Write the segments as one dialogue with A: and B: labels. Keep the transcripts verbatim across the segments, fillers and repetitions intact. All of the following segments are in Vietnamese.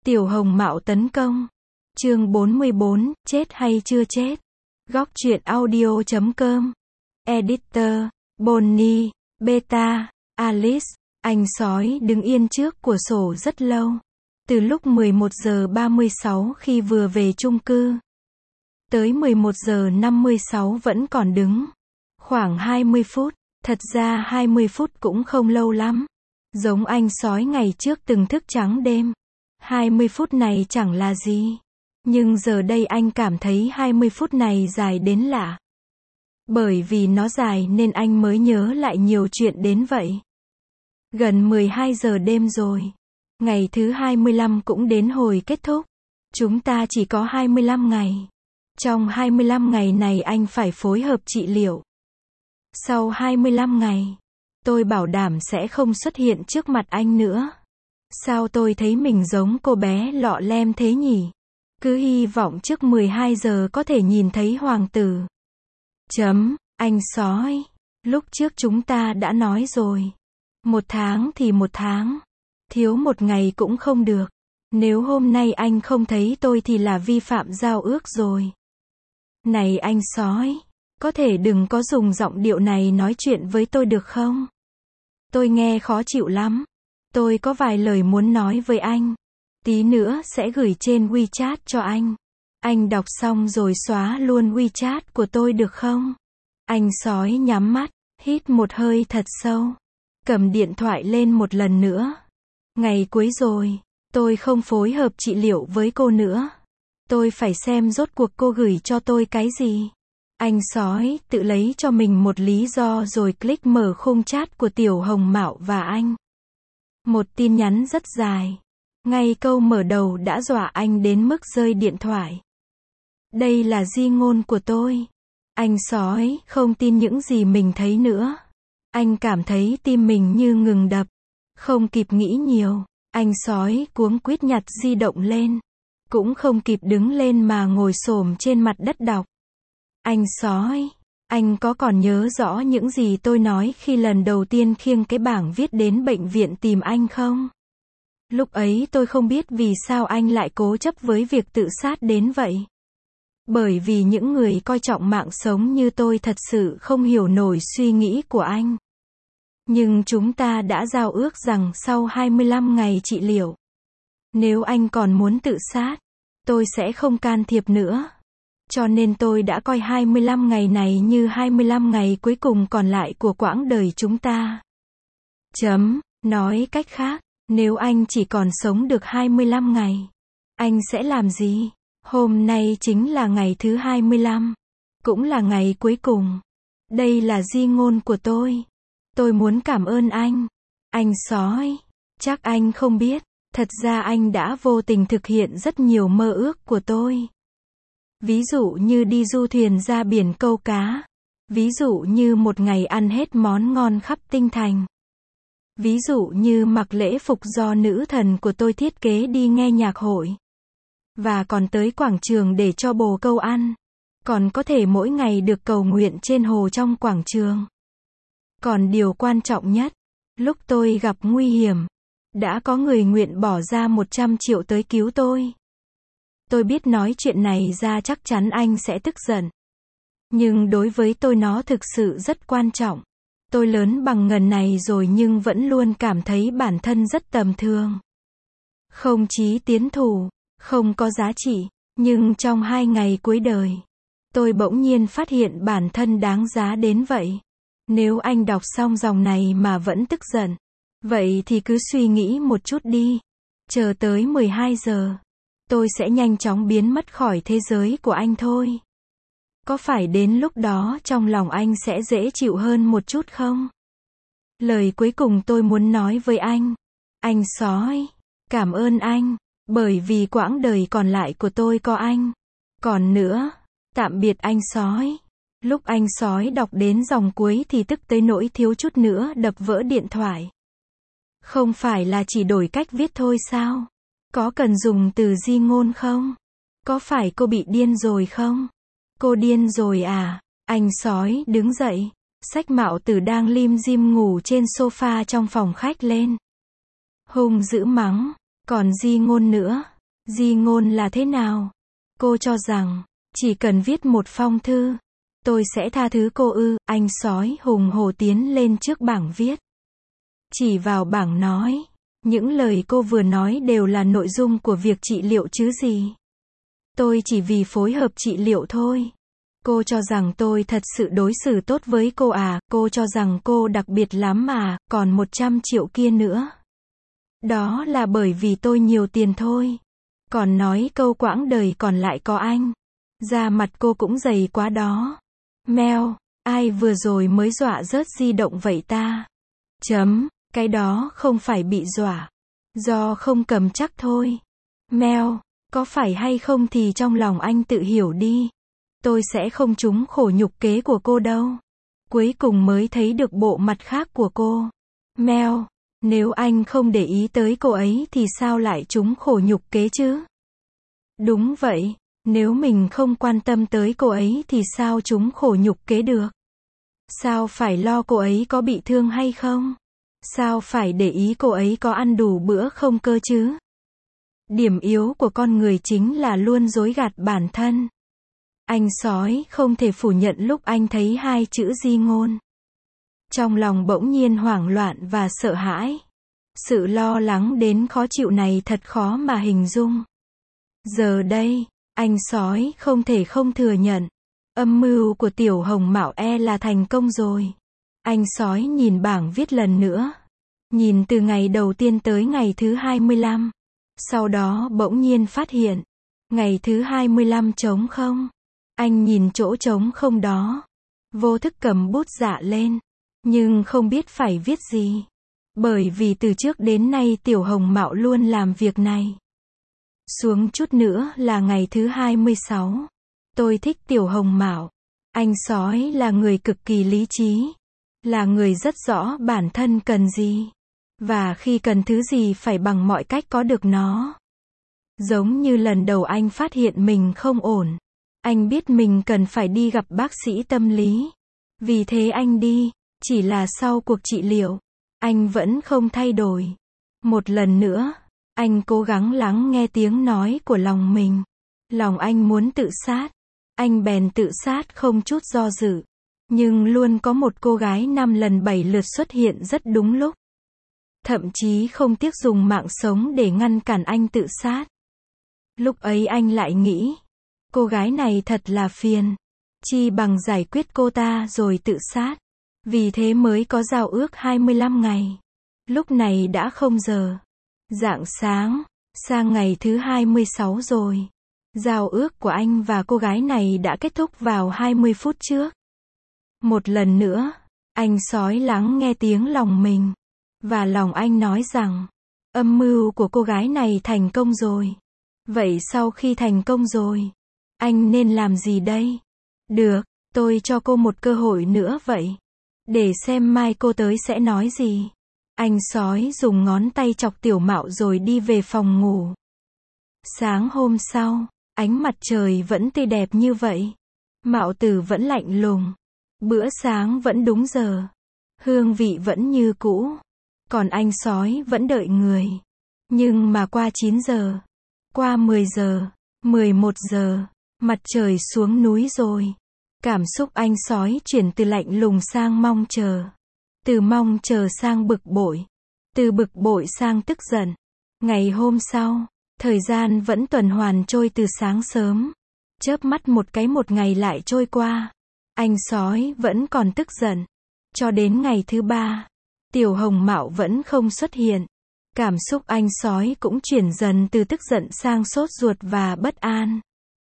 A: Tiểu Hồng Mạo tấn công. Chương bốn mươi bốn, chết hay chưa chết? Góc truyện audio chấm com. Editor, Bonnie, Beta, Alice. Anh sói đứng yên trước cửa sổ rất lâu. Từ lúc mười một giờ ba mươi sáu khi vừa về chung cư, tới mười một giờ năm mươi sáu vẫn còn đứng. Khoảng hai mươi phút, thật ra hai mươi phút cũng không lâu lắm. Giống anh sói ngày trước từng thức trắng đêm. hai mươi phút này chẳng là gì. Nhưng giờ đây anh cảm thấy hai mươi phút này dài đến lạ. Bởi vì nó dài nên anh mới nhớ lại nhiều chuyện đến vậy. Gần mười hai giờ đêm rồi. Ngày thứ hai mươi lăm cũng đến hồi kết thúc. Chúng ta chỉ có hai mươi lăm ngày. Trong hai mươi lăm ngày này anh phải phối hợp trị liệu. Sau hai mươi lăm ngày, tôi bảo đảm sẽ không xuất hiện trước mặt anh nữa. Sao tôi thấy mình giống cô bé lọ lem thế nhỉ? Cứ hy vọng trước mười hai giờ có thể nhìn thấy hoàng tử. Chấm, anh sói. Lúc trước chúng ta đã nói rồi. Một tháng thì một tháng. Thiếu một ngày cũng không được. Nếu hôm nay anh không thấy tôi thì là vi phạm giao ước rồi. Này anh sói, có thể đừng có dùng giọng điệu này nói chuyện với tôi được không? Tôi nghe khó chịu lắm. Tôi có vài lời muốn nói với anh. Tí nữa sẽ gửi trên WeChat cho anh. Anh đọc xong rồi xóa luôn WeChat của tôi được không? Anh sói nhắm mắt, hít một hơi thật sâu. Cầm điện thoại lên một lần nữa. Ngày cuối rồi, tôi không phối hợp trị liệu với cô nữa. Tôi phải xem rốt cuộc cô gửi cho tôi cái gì. Anh sói tự lấy cho mình một lý do rồi click mở khung chat của Tiểu Hồng Mạo và anh. Một tin nhắn rất dài. Ngay câu mở đầu đã dọa anh đến mức rơi điện thoại. Đây là di ngôn của tôi. Anh sói không tin những gì mình thấy nữa. Anh cảm thấy tim mình như ngừng đập. Không kịp nghĩ nhiều, anh sói cuống quýt nhặt di động lên. Cũng không kịp đứng lên mà ngồi xổm trên mặt đất đọc. Anh sói, anh có còn nhớ rõ những gì tôi nói khi lần đầu tiên khiêng cái bảng viết đến bệnh viện tìm anh không? Lúc ấy tôi không biết vì sao anh lại cố chấp với việc tự sát đến vậy. Bởi vì những người coi trọng mạng sống như tôi thật sự không hiểu nổi suy nghĩ của anh. Nhưng chúng ta đã giao ước rằng sau hai mươi lăm ngày trị liệu, nếu anh còn muốn tự sát, tôi sẽ không can thiệp nữa. Cho nên tôi đã coi hai mươi lăm ngày này như hai mươi lăm ngày cuối cùng còn lại của quãng đời chúng ta. Chấm, nói cách khác, nếu anh chỉ còn sống được hai mươi lăm ngày, anh sẽ làm gì? Hôm nay chính là ngày thứ hai mươi lăm, cũng là ngày cuối cùng. Đây là di ngôn của tôi. Tôi muốn cảm ơn anh. Anh sói. Chắc anh không biết, thật ra anh đã vô tình thực hiện rất nhiều mơ ước của tôi. Ví dụ như đi du thuyền ra biển câu cá. Ví dụ như một ngày ăn hết món ngon khắp tinh thành. Ví dụ như mặc lễ phục do nữ thần của tôi thiết kế đi nghe nhạc hội. Và còn tới quảng trường để cho bồ câu ăn. Còn có thể mỗi ngày được cầu nguyện trên hồ trong quảng trường. Còn điều quan trọng nhất, lúc tôi gặp nguy hiểm, đã có người nguyện bỏ ra một trăm triệu tới cứu tôi. Tôi biết nói chuyện này ra chắc chắn anh sẽ tức giận. Nhưng đối với tôi nó thực sự rất quan trọng. Tôi lớn bằng ngần này rồi nhưng vẫn luôn cảm thấy bản thân rất tầm thường. Không chí tiến thủ, không có giá trị. Nhưng trong hai ngày cuối đời, tôi bỗng nhiên phát hiện bản thân đáng giá đến vậy. Nếu anh đọc xong dòng này mà vẫn tức giận, vậy thì cứ suy nghĩ một chút đi. Chờ tới mười hai giờ, tôi sẽ nhanh chóng biến mất khỏi thế giới của anh thôi. Có phải đến lúc đó trong lòng anh sẽ dễ chịu hơn một chút không? Lời cuối cùng tôi muốn nói với anh. Anh sói, cảm ơn anh, bởi vì quãng đời còn lại của tôi có anh. Còn nữa, tạm biệt anh sói. Lúc anh sói đọc đến dòng cuối thì tức tới nỗi thiếu chút nữa đập vỡ điện thoại. Không phải là chỉ đổi cách viết thôi sao? Có cần dùng từ di ngôn không? Có phải cô bị điên rồi không? Cô điên rồi à? Anh sói đứng dậy, xách Mạo Tử đang lim dim ngủ trên sofa trong phòng khách lên. Hung dữ mắng, còn di ngôn nữa, Di ngôn là thế nào? Cô cho rằng, chỉ cần viết một phong thư, tôi sẽ tha thứ cô ư? Anh sói hùng hổ tiến lên trước bảng viết. Chỉ vào bảng nói, những lời cô vừa nói đều là nội dung của việc trị liệu chứ gì. Tôi chỉ vì phối hợp trị liệu thôi. Cô cho rằng tôi thật sự đối xử tốt với cô à, cô cho rằng cô đặc biệt lắm à, còn một trăm triệu kia nữa. Đó là bởi vì tôi nhiều tiền thôi. Còn nói câu quãng đời còn lại có anh. Da mặt cô cũng dày quá đó. Mèo, ai vừa rồi mới dọa rớt di động vậy ta? Chấm, cái đó không phải bị dọa. Do không cầm chắc thôi. Mèo, có phải hay không thì trong lòng anh tự hiểu đi. Tôi sẽ không trúng khổ nhục kế của cô đâu. Cuối cùng mới thấy được bộ mặt khác của cô. Mèo, nếu anh không để ý tới cô ấy thì sao lại trúng khổ nhục kế chứ? Đúng vậy, nếu mình không quan tâm tới cô ấy thì sao trúng khổ nhục kế được? Sao phải lo cô ấy có bị thương hay không? Sao phải để ý cô ấy có ăn đủ bữa không cơ chứ? Điểm yếu của con người chính là luôn dối gạt bản thân. Anh sói không thể phủ nhận lúc anh thấy hai chữ di ngôn. Trong lòng bỗng nhiên hoảng loạn và sợ hãi. Sự lo lắng đến khó chịu này thật khó mà hình dung. Giờ đây, anh sói không thể không thừa nhận. Âm mưu của Tiểu Hồng Mạo e là thành công rồi. Anh sói nhìn bảng viết lần nữa. Nhìn từ ngày đầu tiên tới ngày thứ hai mươi lăm. Sau đó bỗng nhiên phát hiện. Ngày thứ hai mươi lăm trống không. Anh nhìn chỗ trống không đó. Vô thức cầm bút dạ lên. Nhưng không biết phải viết gì. Bởi vì từ trước đến nay Tiểu Hồng Mạo luôn làm việc này. Xuống chút nữa là ngày thứ hai mươi sáu. Tôi thích Tiểu Hồng Mạo. Anh sói là người cực kỳ lý trí. Là người rất rõ bản thân cần gì. Và khi cần thứ gì phải bằng mọi cách có được nó. Giống như lần đầu anh phát hiện mình không ổn. Anh biết mình cần phải đi gặp bác sĩ tâm lý. Vì thế anh đi. Chỉ là sau cuộc trị liệu. Anh vẫn không thay đổi. Một lần nữa. Anh cố gắng lắng nghe tiếng nói của lòng mình. Lòng anh muốn tự sát. Anh bèn tự sát không chút do dự. Nhưng luôn có một cô gái năm lần bảy lượt xuất hiện rất đúng lúc. Thậm chí không tiếc dùng mạng sống để ngăn cản anh tự sát. Lúc ấy anh lại nghĩ. Cô gái này thật là phiền. Chi bằng giải quyết cô ta rồi tự sát. Vì thế mới có giao ước hai mươi lăm ngày. Lúc này đã không giờ. Rạng sáng, sang ngày thứ hai mươi sáu rồi. Giao ước của anh và cô gái này đã kết thúc vào hai mươi phút trước. Một lần nữa, anh sói lắng nghe tiếng lòng mình. Và lòng anh nói rằng, âm mưu của cô gái này thành công rồi. Vậy sau khi thành công rồi, anh nên làm gì đây? Được, tôi cho cô một cơ hội nữa vậy. Để xem mai cô tới sẽ nói gì. Anh sói dùng ngón tay chọc Tiểu Mạo rồi đi về phòng ngủ. Sáng hôm sau, ánh mặt trời vẫn tươi đẹp như vậy. Mạo Tử vẫn lạnh lùng. Bữa sáng vẫn đúng giờ. Hương vị vẫn như cũ. Còn anh sói vẫn đợi người. Nhưng mà qua chín giờ. Qua mười giờ. mười một giờ. Mặt trời xuống núi rồi. Cảm xúc anh sói chuyển từ lạnh lùng sang mong chờ. Từ mong chờ sang bực bội. Từ bực bội sang tức giận. Ngày hôm sau, thời gian vẫn tuần hoàn trôi từ sáng sớm. Chớp mắt một cái một ngày lại trôi qua. Anh sói vẫn còn tức giận. Cho đến ngày thứ ba, Tiểu Hồng Mạo vẫn không xuất hiện. Cảm xúc anh sói cũng chuyển dần từ tức giận sang sốt ruột và bất an.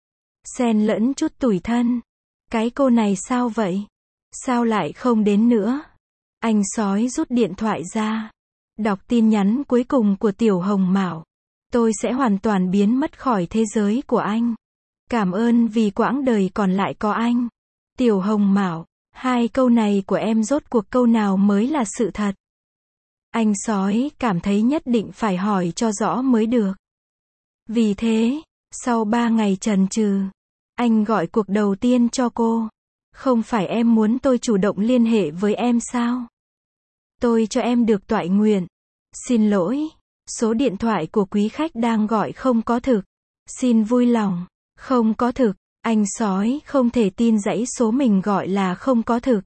A: Xen lẫn chút tủi thân. Cái cô này sao vậy? Sao lại không đến nữa? Anh sói rút điện thoại ra. Đọc tin nhắn cuối cùng của Tiểu Hồng Mạo. Tôi sẽ hoàn toàn biến mất khỏi thế giới của anh. Cảm ơn vì quãng đời còn lại có anh. Tiểu Hồng Mạo, hai câu này của em rốt cuộc câu nào mới là sự thật? Anh sói cảm thấy nhất định phải hỏi cho rõ mới được. Vì thế, sau ba ngày chần chừ, anh gọi cuộc đầu tiên cho cô. Không phải em muốn tôi chủ động liên hệ với em sao? Tôi cho em được toại nguyện. Xin lỗi, số điện thoại của quý khách đang gọi không có thực. Xin vui lòng. Không có thực. Anh sói không thể tin dãy số mình gọi là không có thực.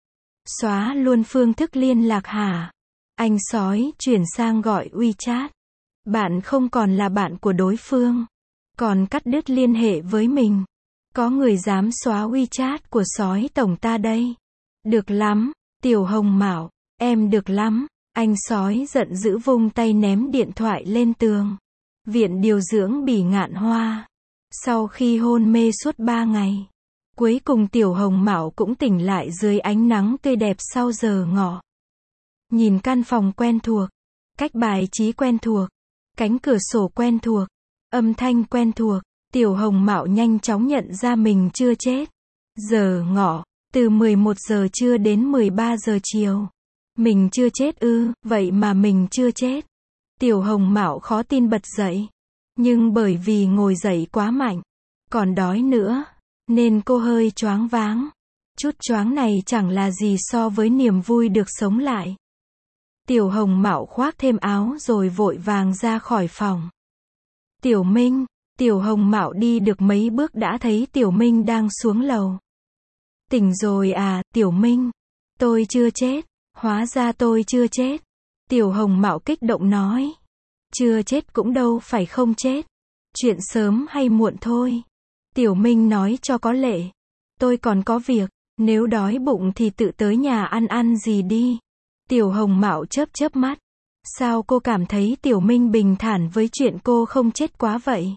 A: Xóa luôn phương thức liên lạc hả? Anh sói chuyển sang gọi WeChat. Bạn không còn là bạn của đối phương. Còn cắt đứt liên hệ với mình. Có người dám xóa WeChat của sói tổng ta đây. Được lắm, Tiểu Hồng Mạo, em được lắm. Anh sói giận dữ vung tay ném điện thoại lên tường. Viện điều dưỡng Bỉ Ngạn Hoa. Sau khi hôn mê suốt ba ngày, cuối cùng Tiểu Hồng Mạo cũng tỉnh lại dưới ánh nắng tươi đẹp sau giờ ngọ. Nhìn căn phòng quen thuộc, cách bài trí quen thuộc, cánh cửa sổ quen thuộc, âm thanh quen thuộc, Tiểu Hồng Mạo nhanh chóng nhận ra mình chưa chết. Giờ ngọ, từ mười một giờ trưa đến mười ba giờ chiều. Mình chưa chết ư, vậy mà mình chưa chết. Tiểu Hồng Mạo khó tin bật dậy. Nhưng bởi vì ngồi dậy quá mạnh, còn đói nữa, nên cô hơi choáng váng. Chút choáng này chẳng là gì so với niềm vui được sống lại. Tiểu Hồng Mạo khoác thêm áo rồi vội vàng ra khỏi phòng. Tiểu Minh, Tiểu Hồng Mạo đi được mấy bước đã thấy Tiểu Minh đang xuống lầu. Tỉnh rồi à, Tiểu Minh? Tôi chưa chết, hóa ra tôi chưa chết. Tiểu Hồng Mạo kích động nói. Chưa chết cũng đâu phải không chết. Chuyện sớm hay muộn thôi. Tiểu Minh nói cho có lệ. Tôi còn có việc, nếu đói bụng thì tự tới nhà ăn ăn gì đi. Tiểu Hồng Mạo chớp chớp mắt. Sao cô cảm thấy Tiểu Minh bình thản với chuyện cô không chết quá vậy?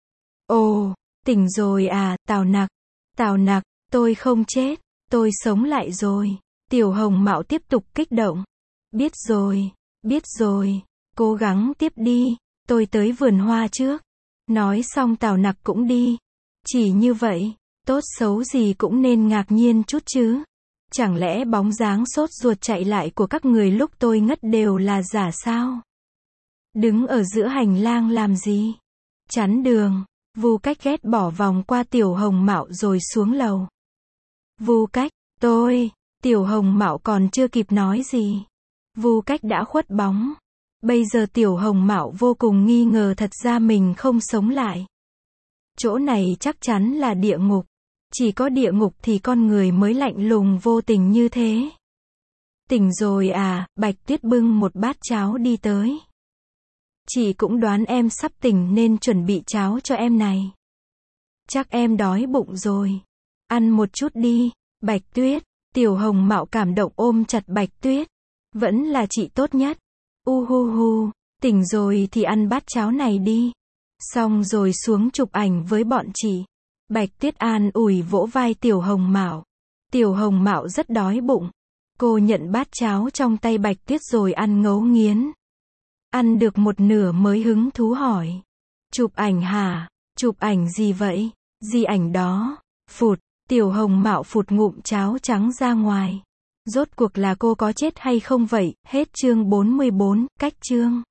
A: Ồ, tỉnh rồi à, Tào Nặc. Tào Nặc, tôi không chết, tôi sống lại rồi. Tiểu Hồng Mạo tiếp tục kích động. Biết rồi, biết rồi, cố gắng tiếp đi, tôi tới vườn hoa trước. Nói xong Tào Nặc cũng đi. Chỉ như vậy, tốt xấu gì cũng nên ngạc nhiên chút chứ. Chẳng lẽ bóng dáng sốt ruột chạy lại của các người lúc tôi ngất đều là giả sao? Đứng ở giữa hành lang làm gì? Chắn đường. Vu Cách ghét bỏ vòng qua Tiểu Hồng Mạo rồi xuống lầu. Vu Cách, tôi, Tiểu Hồng Mạo còn chưa kịp nói gì. Vu Cách đã khuất bóng. Bây giờ Tiểu Hồng Mạo vô cùng nghi ngờ thật ra mình không sống lại. Chỗ này chắc chắn là địa ngục. Chỉ có địa ngục thì con người mới lạnh lùng vô tình như thế. Tỉnh rồi à, Bạch Tuyết bưng một bát cháo đi tới. Chị cũng đoán em sắp tỉnh nên chuẩn bị cháo cho em này. Chắc em đói bụng rồi. Ăn một chút đi, Bạch Tuyết. Tiểu Hồng Mạo cảm động ôm chặt Bạch Tuyết. Vẫn là chị tốt nhất. U hu hu, tỉnh rồi thì ăn bát cháo này đi. Xong rồi xuống chụp ảnh với bọn chị. Bạch Tuyết an ủi vỗ vai Tiểu Hồng Mạo. Tiểu Hồng Mạo rất đói bụng. Cô nhận bát cháo trong tay Bạch Tuyết rồi ăn ngấu nghiến. Ăn được một nửa mới hứng thú hỏi. Chụp ảnh hả? Chụp ảnh gì vậy? Gì ảnh đó? Phụt, Tiểu Hồng Mạo phụt ngụm cháo trắng ra ngoài. Rốt cuộc là cô có chết hay không vậy? Hết chương bốn mươi bốn, cách chương.